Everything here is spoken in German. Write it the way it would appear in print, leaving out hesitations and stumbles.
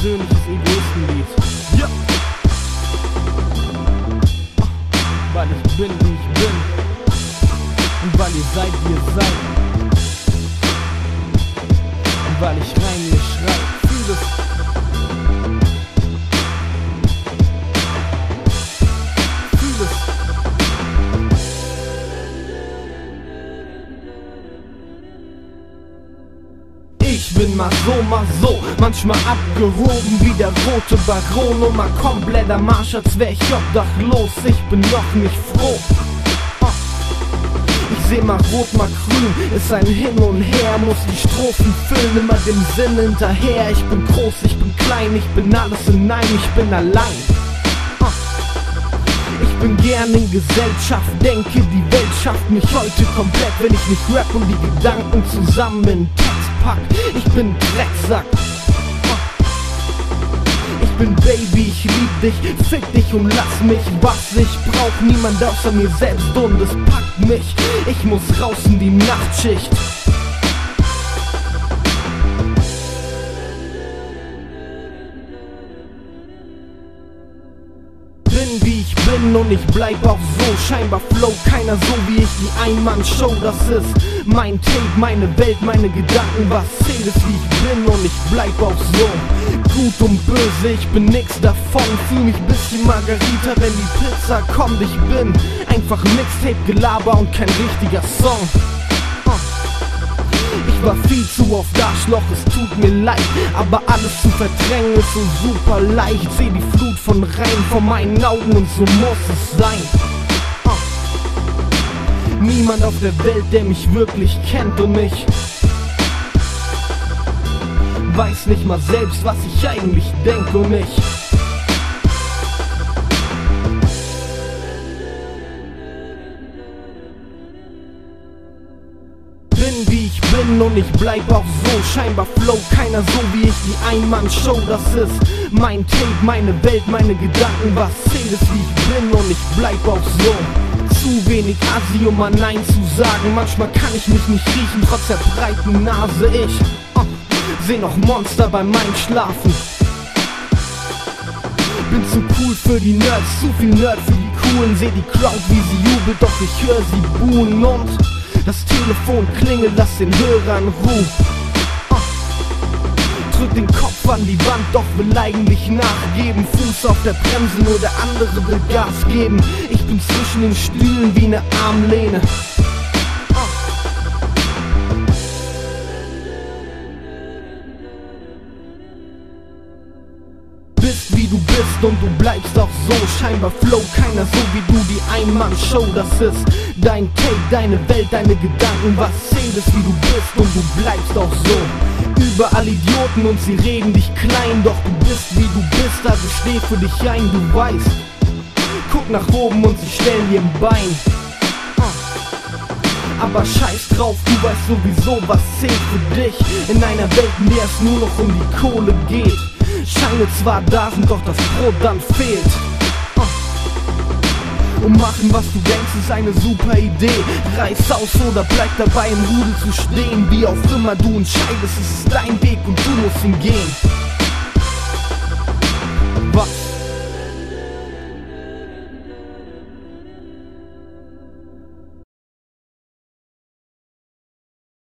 persönliches Egoistenlied. Ja. Weil ich bin, wie ich bin. Und weil ihr seid, wie ihr seid. Und weil ich rein mir schrei. Fühl es. Fühl es. Ich bin mal so, manchmal abgehoben wie der rote Baron und mal komplett am Arsch, als wär ich obdachlos. Ich bin noch nicht froh. Ich seh mal rot, mal grün, ist ein Hin und Her, muss die Strophen füllen, immer dem Sinn hinterher. Ich bin groß, ich bin klein, ich bin alles in einem, ich bin allein. Ich bin gern in Gesellschaft, denke die Welt schafft mich heute komplett, wenn ich nicht rap und die Gedanken zusammen in Text pack. Ich bin Drecksack. Ich bin Baby, ich lieb dich, fick dich und lass mich. Was ich brauch, niemand außer mir selbst und es packt mich. Ich muss raus in die Nachtschicht. Bin wie ich bin und ich bleib auch so. Scheinbar flow keiner so wie ich, die Ein-Mann-Show. Das ist mein Tape, meine Welt, meine Gedanken. Was zählt ist wie ich bin und ich bleib auch so. Gut und böse, ich bin nix davon. Fühl mich bisschen Margarita, wenn die Pizza kommt. Ich bin einfach Mixtape-Gelaber und kein richtiger Song. Ich war viel zu oft Arschloch, es tut mir leid, aber alles zu verdrängen ist so super leicht. Seh die Flut von Rein vor meinen Augen und so muss es sein. Niemand auf der Welt, der mich wirklich kennt und mich weiß nicht mal selbst, was ich eigentlich denke um mich. Bin wie ich bin und ich bleib auch so. Scheinbar flow keiner so wie ich, die Ein-Mann-Show. Das ist mein Tape, meine Welt, meine Gedanken. Was zählt ist wie ich bin und ich bleib auch so. Zu wenig Assi, um mal Nein zu sagen. Manchmal kann ich mich nicht riechen, trotz der breiten Nase. Ich seh noch Monster beim Einschlafen. Bin zu cool für die Nerds, zu viel Nerd für die Coolen. Seh die Crowd, wie sie jubelt, doch ich hör sie buhen und das Telefon klingelt, lass den Hörer in Ruhe. Drück den Kopf an die Wand, doch will eigentlich nachgeben. Fuß auf der Bremse, nur der andere will Gas geben. Ich bin zwischen den Stühlen wie ne Armlehne. Bist wie du bist und du bleibst auch so. Scheinbar flow keiner so wie du, die Ein-Mann-Show. Das ist dein Tape, deine Welt, deine Gedanken. Was zählt ist wie du bist und du bleibst auch so. Überall Idioten und sie reden dich klein, doch du bist wie du bist, also steh für dich ein, du weißt. Guck nach oben und sie stellen dir ein Bein. Aber scheiß drauf, du weißt sowieso, was zählt für dich. In einer Welt, in der es nur noch um die Kohle geht. Scheine zwar da sind, doch das Brot dann fehlt. Und machen, was du denkst, ist eine super Idee. Reiß aus oder bleib dabei im Rudel zu stehen. Wie auch immer du entscheidest, es ist dein Weg und du musst ihn gehen.